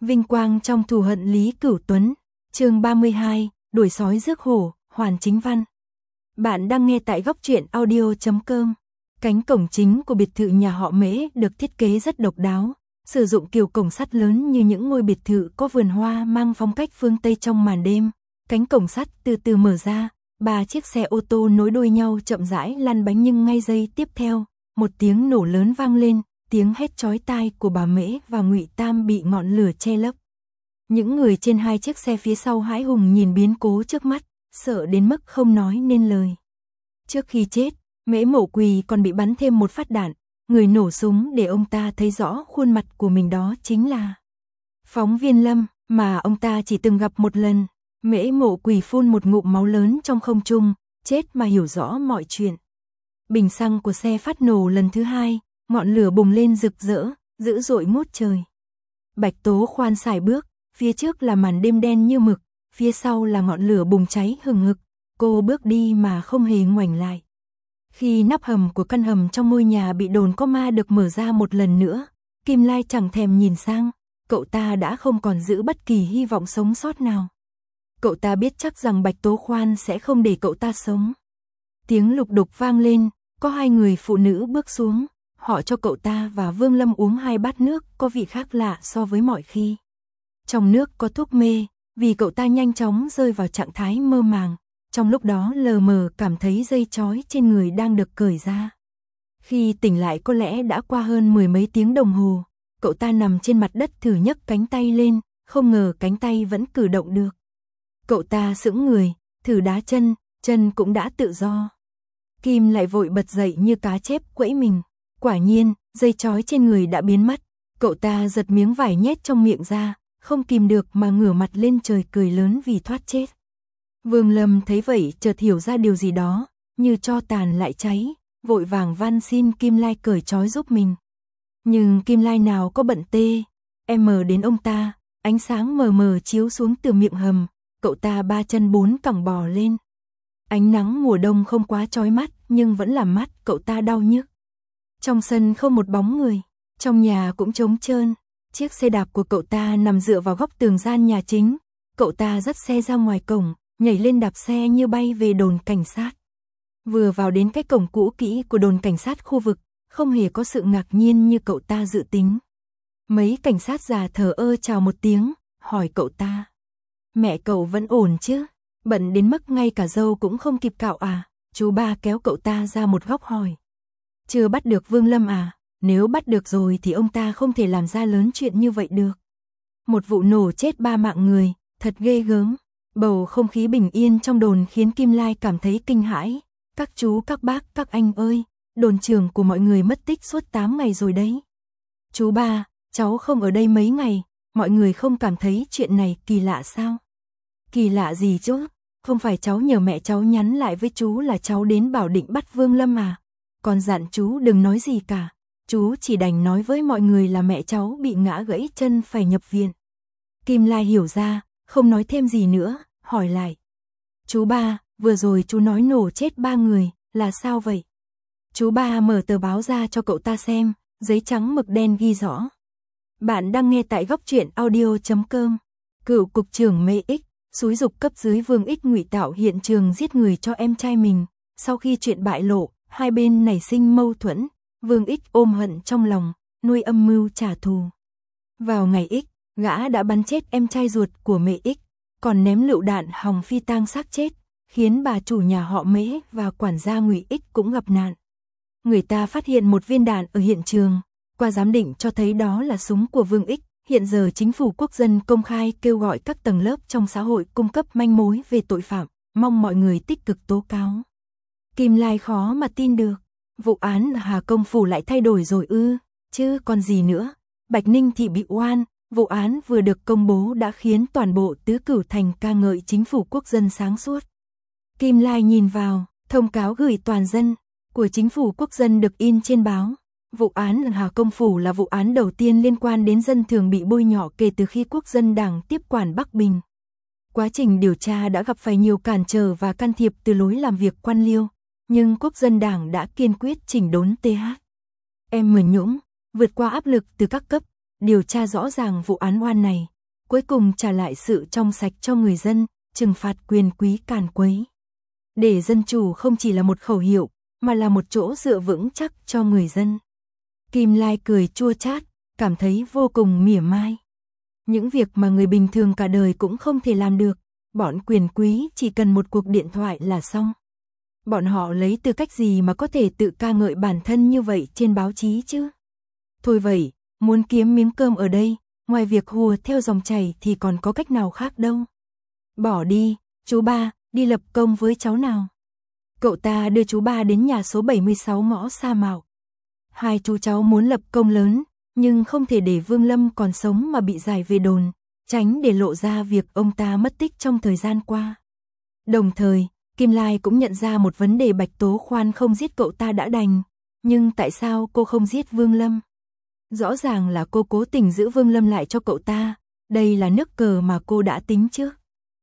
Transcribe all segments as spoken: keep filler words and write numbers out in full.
Vinh quang trong thù hận Lý Cửu Tuấn, chương ba mươi hai, đuổi sói rước hổ, Hoàn Chính Văn. Bạn đang nghe tại góc truyện audio chấm com. Cánh cổng chính của biệt thự nhà họ Mễ được thiết kế rất độc đáo, sử dụng kiểu cổng sắt lớn như những ngôi biệt thự có vườn hoa mang phong cách phương Tây trong màn đêm. Cánh cổng sắt từ từ mở ra, ba chiếc xe ô tô nối đuôi nhau chậm rãi lăn bánh, nhưng ngay giây tiếp theo, một tiếng nổ lớn vang lên. Tiếng hét chói tai của bà Mễ và Ngụy Tam bị ngọn lửa che lấp. Những người trên hai chiếc xe phía sau hãi hùng nhìn biến cố trước mắt, sợ đến mức không nói nên lời. Trước khi chết, Mễ Mộ Quỳ còn bị bắn thêm một phát đạn, người nổ súng để ông ta thấy rõ khuôn mặt của mình đó chính là phóng viên Lâm, mà ông ta chỉ từng gặp một lần. Mễ Mộ Quỳ phun một ngụm máu lớn trong không trung, chết mà hiểu rõ mọi chuyện. Bình xăng của xe phát nổ lần thứ hai. Ngọn lửa bùng lên rực rỡ, dữ dội ngút trời. Bạch Tố khoan sải bước, phía trước là màn đêm đen như mực, phía sau là ngọn lửa bùng cháy hừng hực. Cô bước đi mà không hề ngoảnh lại. Khi nắp hầm của căn hầm trong ngôi nhà bị đồn có ma được mở ra một lần nữa, Kim Lai chẳng thèm nhìn sang, cậu ta đã không còn giữ bất kỳ hy vọng sống sót nào. Cậu ta biết chắc rằng Bạch Tố khoan sẽ không để cậu ta sống. Tiếng lục đục vang lên, có hai người phụ nữ bước xuống. Họ cho cậu ta và Vương Lâm uống hai bát nước có vị khác lạ so với mọi khi. Trong nước có thuốc mê, vì cậu ta nhanh chóng rơi vào trạng thái mơ màng, trong lúc đó lờ mờ cảm thấy dây trói trên người đang được cởi ra. Khi tỉnh lại có lẽ đã qua hơn mười mấy tiếng đồng hồ, cậu ta nằm trên mặt đất thử nhấc cánh tay lên, không ngờ cánh tay vẫn cử động được. Cậu ta sững người, thử đá chân, chân cũng đã tự do. Kim lại vội bật dậy như cá chép quẫy mình. Quả nhiên, dây trói trên người đã biến mất, cậu ta giật miếng vải nhét trong miệng ra, không kìm được mà ngửa mặt lên trời cười lớn vì thoát chết. Vương Lâm thấy vậy chợt hiểu ra điều gì đó, như tro tàn lại cháy, vội vàng van xin Kim Lai cởi trói giúp mình. Nhưng Kim Lai nào có bận tê, em mờ đến ông ta, ánh sáng mờ mờ chiếu xuống từ miệng hầm, cậu ta ba chân bốn cẳng bò lên. Ánh nắng mùa đông không quá chói mắt, nhưng vẫn làm mắt cậu ta đau nhức. Trong sân không một bóng người, trong nhà cũng trống trơn, chiếc xe đạp của cậu ta nằm dựa vào góc tường gian nhà chính, cậu ta dắt xe ra ngoài cổng, nhảy lên đạp xe như bay về đồn cảnh sát. Vừa vào đến cái cổng cũ kỹ của đồn cảnh sát khu vực, không hề có sự ngạc nhiên như cậu ta dự tính. Mấy cảnh sát già thờ ơ chào một tiếng, hỏi cậu ta. Mẹ cậu vẫn ổn chứ? Bận đến mức ngay cả dâu cũng không kịp cạo à? Chú ba kéo cậu ta ra một góc hỏi. Chưa bắt được Vương Lâm à? Nếu bắt được rồi thì ông ta không thể làm ra lớn chuyện như vậy được. Một vụ nổ chết ba mạng người, thật ghê gớm. Bầu không khí bình yên trong đồn khiến Kim Lai cảm thấy kinh hãi. Các chú, các bác, các anh ơi, đồn trưởng của mọi người mất tích suốt tám ngày rồi đấy. Chú ba, cháu không ở đây mấy ngày, mọi người không cảm thấy chuyện này kỳ lạ sao? Kỳ lạ gì chứ? Không phải cháu nhờ mẹ cháu nhắn lại với chú là cháu đến bảo định bắt Vương Lâm à? Còn dặn chú đừng nói gì cả, chú chỉ đành nói với mọi người là mẹ cháu bị ngã gãy chân phải nhập viện. Kim Lai hiểu ra, không nói thêm gì nữa, hỏi lại. Chú ba, vừa rồi chú nói nổ chết ba người, là sao vậy? Chú ba mở tờ báo ra cho cậu ta xem, giấy trắng mực đen ghi rõ. Bạn đang nghe tại góc truyện audio chấm com. Cựu cục trưởng Mê Ích, xúi giục cấp dưới Vương Ích ngụy tạo hiện trường giết người cho em trai mình. Sau khi chuyện bại lộ, hai bên nảy sinh mâu thuẫn, Vương Ích ôm hận trong lòng, nuôi âm mưu trả thù. Vào ngày X, gã đã bắn chết em trai ruột của Mẹ X, còn ném lựu đạn hòng phi tang xác chết, khiến bà chủ nhà họ Mễ và quản gia Ngụy X cũng gặp nạn. Người ta phát hiện một viên đạn ở hiện trường, qua giám định cho thấy đó là súng của Vương X. Hiện giờ chính phủ quốc dân công khai kêu gọi các tầng lớp trong xã hội cung cấp manh mối về tội phạm, mong mọi người tích cực tố cáo. Kim Lai khó mà tin được, vụ án Hà Công Phủ lại thay đổi rồi ư, chứ còn gì nữa. Bạch Ninh Thị bị oan, vụ án vừa được công bố đã khiến toàn bộ Tứ Cửu Thành ca ngợi chính phủ quốc dân sáng suốt. Kim Lai nhìn vào, thông cáo gửi toàn dân của chính phủ quốc dân được in trên báo. Vụ án Hà Công Phủ là vụ án đầu tiên liên quan đến dân thường bị bôi nhọ kể từ khi Quốc dân Đảng tiếp quản Bắc Bình. Quá trình điều tra đã gặp phải nhiều cản trở và can thiệp từ lối làm việc quan liêu, nhưng Quốc dân Đảng đã kiên quyết chỉnh đốn tê hát em Nhũng, vượt qua áp lực từ các cấp, điều tra rõ ràng vụ án oan này, cuối cùng trả lại sự trong sạch cho người dân, trừng phạt quyền quý càn quấy. Để dân chủ không chỉ là một khẩu hiệu, mà là một chỗ dựa vững chắc cho người dân. Kim Lai cười chua chát, cảm thấy vô cùng mỉa mai. Những việc mà người bình thường cả đời cũng không thể làm được, bọn quyền quý chỉ cần một cuộc điện thoại là xong. Bọn họ lấy tư cách gì mà có thể tự ca ngợi bản thân như vậy trên báo chí chứ? Thôi vậy, muốn kiếm miếng cơm ở đây, ngoài việc hùa theo dòng chảy thì còn có cách nào khác đâu. Bỏ đi, chú ba, đi lập công với cháu nào. Cậu ta đưa chú ba đến nhà số bảy mươi sáu ngõ Sa Mạo. Hai chú cháu muốn lập công lớn, nhưng không thể để Vương Lâm còn sống mà bị giải về đồn, tránh để lộ ra việc ông ta mất tích trong thời gian qua. Đồng thời, Kim Lai cũng nhận ra một vấn đề Bạch Tố Khoan không giết cậu ta đã đành, nhưng tại sao cô không giết Vương Lâm? Rõ ràng là cô cố tình giữ Vương Lâm lại cho cậu ta, đây là nước cờ mà cô đã tính trước.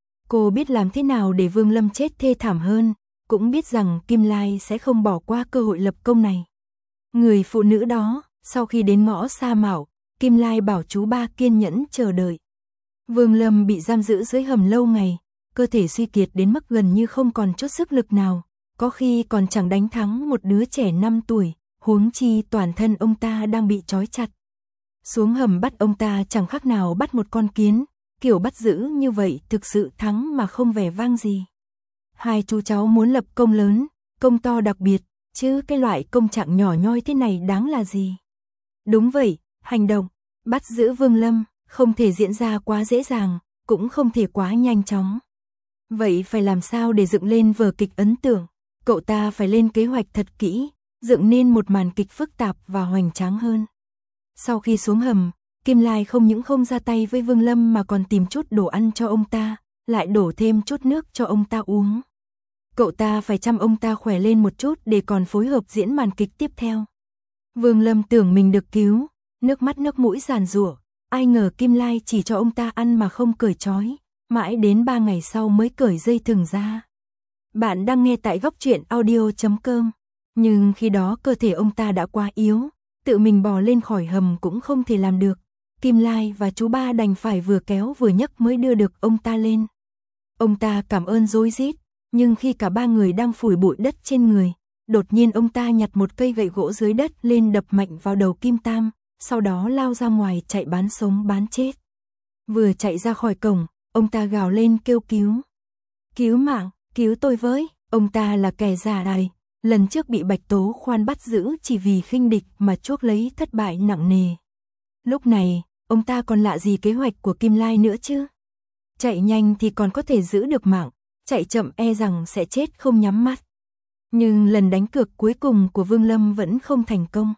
Cô biết làm thế nào để Vương Lâm chết thê thảm hơn, cũng biết rằng Kim Lai sẽ không bỏ qua cơ hội lập công này. Người phụ nữ đó, sau khi đến ngõ Sa Mạo, Kim Lai bảo chú ba kiên nhẫn chờ đợi. Vương Lâm bị giam giữ dưới hầm lâu ngày, cơ thể suy kiệt đến mức gần như không còn chút sức lực nào, có khi còn chẳng đánh thắng một đứa trẻ năm tuổi, huống chi toàn thân ông ta đang bị trói chặt. Xuống hầm bắt ông ta chẳng khác nào bắt một con kiến, kiểu bắt giữ như vậy thực sự thắng mà không vẻ vang gì. Hai chú cháu muốn lập công lớn, công to đặc biệt, chứ cái loại công trạng nhỏ nhoi thế này đáng là gì? Đúng vậy, hành động, bắt giữ Vương Lâm, không thể diễn ra quá dễ dàng, cũng không thể quá nhanh chóng. Vậy phải làm sao để dựng lên vở kịch ấn tượng? Cậu ta phải lên kế hoạch thật kỹ, dựng nên một màn kịch phức tạp và hoành tráng hơn. Sau khi xuống hầm, Kim Lai không những không ra tay với Vương Lâm mà còn tìm chút đồ ăn cho ông ta, lại đổ thêm chút nước cho ông ta uống. Cậu ta phải chăm ông ta khỏe lên một chút để còn phối hợp diễn màn kịch tiếp theo. Vương Lâm tưởng mình được cứu, nước mắt nước mũi giàn giụa, ai ngờ Kim Lai chỉ cho ông ta ăn mà không cởi trói, mãi đến ba ngày sau mới cởi dây thừng ra. Bạn đang nghe tại góc truyện audio chấm com, nhưng khi đó cơ thể ông ta đã quá yếu, tự mình bò lên khỏi hầm cũng không thể làm được. Kim Lai và chú ba đành phải vừa kéo vừa nhấc mới đưa được ông ta lên. Ông ta cảm ơn rối rít, nhưng khi cả ba người đang phủi bụi đất trên người, đột nhiên ông ta nhặt một cây gậy gỗ dưới đất lên đập mạnh vào đầu Kim Tam, sau đó lao ra ngoài chạy bán sống bán chết. Vừa chạy ra khỏi cổng, ông ta gào lên kêu cứu. Cứu mạng, cứu tôi với, ông ta là kẻ giả đài, lần trước bị Bạch Tố Khoan bắt giữ chỉ vì khinh địch mà chuốc lấy thất bại nặng nề. Lúc này, ông ta còn lạ gì kế hoạch của Kim Lai nữa chứ? Chạy nhanh thì còn có thể giữ được mạng, chạy chậm e rằng sẽ chết không nhắm mắt. Nhưng lần đánh cược cuối cùng của Vương Lâm vẫn không thành công.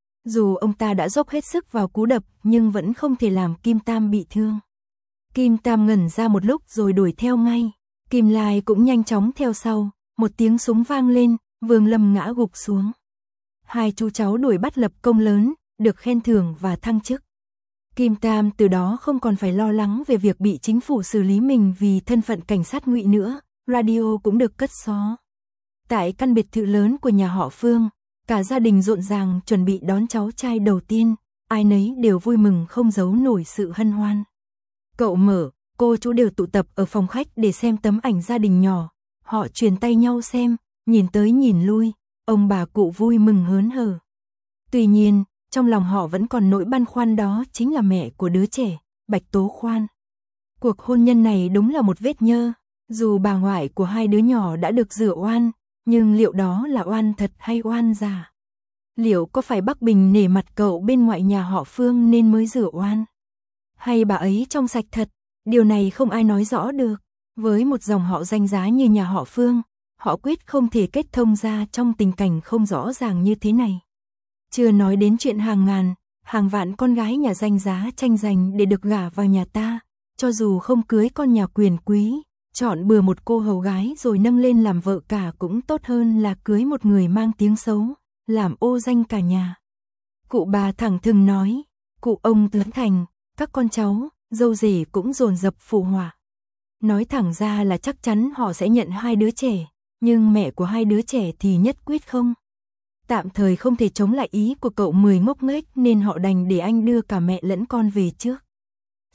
Dù ông ta đã dốc hết sức vào cú đập nhưng vẫn không thể làm Kim Tam bị thương. Kim Tam ngẩn ra một lúc rồi đuổi theo ngay. Kim Lai cũng nhanh chóng theo sau, một tiếng súng vang lên, Vương Lâm ngã gục xuống. Hai chú cháu đuổi bắt lập công lớn, được khen thưởng và thăng chức. Kim Tam từ đó không còn phải lo lắng về việc bị chính phủ xử lý mình vì thân phận cảnh sát ngụy nữa, radio cũng được cất xó. Tại căn biệt thự lớn của nhà họ Phương, cả gia đình rộn ràng chuẩn bị đón cháu trai đầu tiên, ai nấy đều vui mừng không giấu nổi sự hân hoan. Cậu Mở, cô chú đều tụ tập ở phòng khách để xem tấm ảnh gia đình nhỏ, họ truyền tay nhau xem, nhìn tới nhìn lui, ông bà cụ vui mừng hớn hở. Tuy nhiên, trong lòng họ vẫn còn nỗi băn khoăn, đó chính là mẹ của đứa trẻ, Bạch Tố Khoan. Cuộc hôn nhân này đúng là một vết nhơ, dù bà ngoại của hai đứa nhỏ đã được rửa oan, nhưng liệu đó là oan thật hay oan giả? Liệu có phải Bắc Bình nể mặt cậu bên ngoại nhà họ Phương nên mới rửa oan? Hay bà ấy trong sạch thật? Điều này không ai nói rõ được. Với một dòng họ danh giá như nhà họ Phương, họ quyết không thể kết thông ra trong tình cảnh không rõ ràng như thế này. Chưa nói đến chuyện hàng ngàn, hàng vạn con gái nhà danh giá tranh giành để được gả vào nhà ta, cho dù không cưới con nhà quyền quý, chọn bừa một cô hầu gái rồi nâng lên làm vợ cả cũng tốt hơn là cưới một người mang tiếng xấu, làm ô danh cả nhà. Cụ bà thẳng thừng nói, cụ ông Tấn Thành, các con cháu, dâu rể cũng dồn dập phụ họa. Nói thẳng ra là chắc chắn họ sẽ nhận hai đứa trẻ, nhưng mẹ của hai đứa trẻ thì nhất quyết không. Tạm thời không thể chống lại ý của cậu Mười ngốc nghếch nên họ đành để anh đưa cả mẹ lẫn con về trước.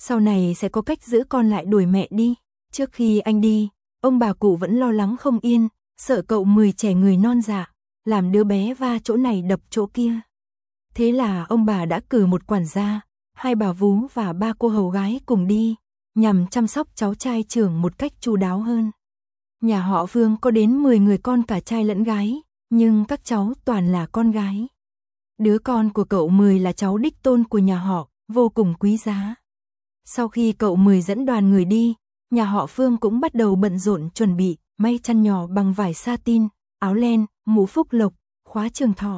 Sau này sẽ có cách giữ con lại đuổi mẹ đi. Trước khi anh đi, ông bà cụ vẫn lo lắng không yên, sợ cậu Mười trẻ người non dạ, làm đứa bé va chỗ này đập chỗ kia. Thế là ông bà đã cử một quản gia, hai bà vú và ba cô hầu gái cùng đi, nhằm chăm sóc cháu trai trưởng một cách chu đáo hơn. Nhà họ Vương có đến mười người con cả trai lẫn gái, nhưng các cháu toàn là con gái. Đứa con của cậu Mười là cháu đích tôn của nhà họ, vô cùng quý giá. Sau khi cậu Mười dẫn đoàn người đi, nhà họ Phương cũng bắt đầu bận rộn chuẩn bị, may chăn nhỏ bằng vải satin, áo len, mũ phúc lộc, khóa trường thọ.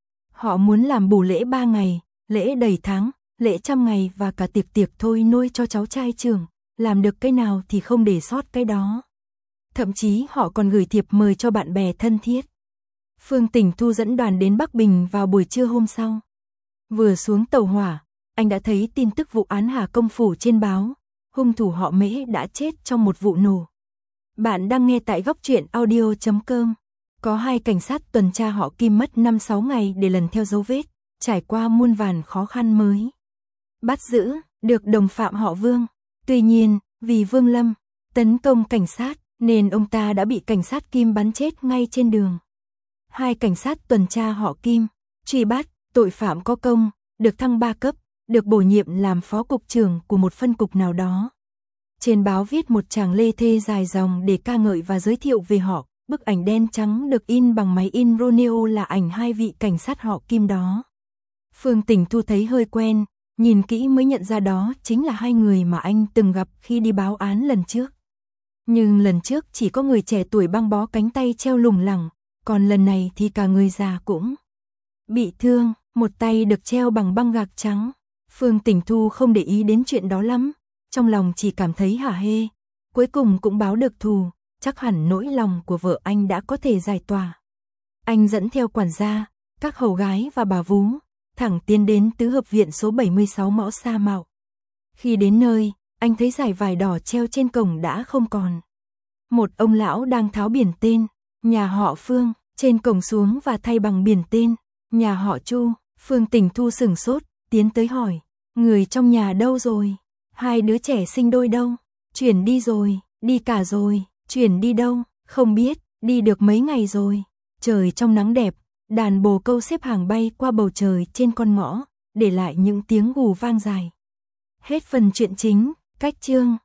Họ muốn làm bù lễ ba ngày, lễ đầy tháng, lễ trăm ngày và cả tiệc tiệc thôi nuôi cho cháu trai trưởng, làm được cái nào thì không để sót cái đó. Thậm chí họ còn gửi thiệp mời cho bạn bè thân thiết. Phương Tình Thu dẫn đoàn đến Bắc Bình vào buổi trưa hôm sau. Vừa xuống tàu hỏa, anh đã thấy tin tức vụ án Hà Công Phủ trên báo, hung thủ họ Mễ đã chết trong một vụ nổ. Bạn đang nghe tại góc truyện audio chấm com. Có hai cảnh sát tuần tra họ Kim mất năm sáu ngày để lần theo dấu vết, trải qua muôn vàn khó khăn mới bắt giữ được đồng phạm họ Vương. Tuy nhiên, vì Vương Lâm tấn công cảnh sát nên ông ta đã bị cảnh sát Kim bắn chết ngay trên đường. Hai cảnh sát tuần tra họ Kim truy bắt tội phạm có công, được thăng ba cấp, được bổ nhiệm làm phó cục trưởng của một phân cục nào đó. Trên báo viết một tràng lê thê dài dòng để ca ngợi và giới thiệu về họ. Bức ảnh đen trắng được in bằng máy in Roneo là ảnh hai vị cảnh sát họ Kim đó. Phương Tình Thu thấy hơi quen, nhìn kỹ mới nhận ra đó chính là hai người mà anh từng gặp khi đi báo án lần trước. Nhưng lần trước chỉ có người trẻ tuổi băng bó cánh tay treo lủng lẳng, còn lần này thì cả người già cũng bị thương, một tay được treo bằng băng gạc trắng. Phương Tình Thu không để ý đến chuyện đó lắm, trong lòng chỉ cảm thấy hả hê, cuối cùng cũng báo được thù. Chắc hẳn nỗi lòng của vợ anh đã có thể giải tỏa. Anh dẫn theo quản gia, các hầu gái và bà vú, thẳng tiến đến tứ hợp viện số bảy mươi sáu ngõ Sa Mạo. Khi đến nơi, anh thấy dải vải đỏ treo trên cổng đã không còn. Một ông lão đang tháo biển tên, nhà họ Phương, trên cổng xuống và thay bằng biển tên, nhà họ Chu. Phương Tình Thu sửng sốt, tiến tới hỏi, người trong nhà đâu rồi? Hai đứa trẻ sinh đôi đâu? Chuyển đi rồi, đi cả rồi. Chuyển đi đâu? Không biết, đi được mấy ngày rồi. Trời trong nắng đẹp, đàn bồ câu xếp hàng bay qua bầu trời trên con ngõ, để lại những tiếng gù vang dài. Hết phần truyện chính, cách chương.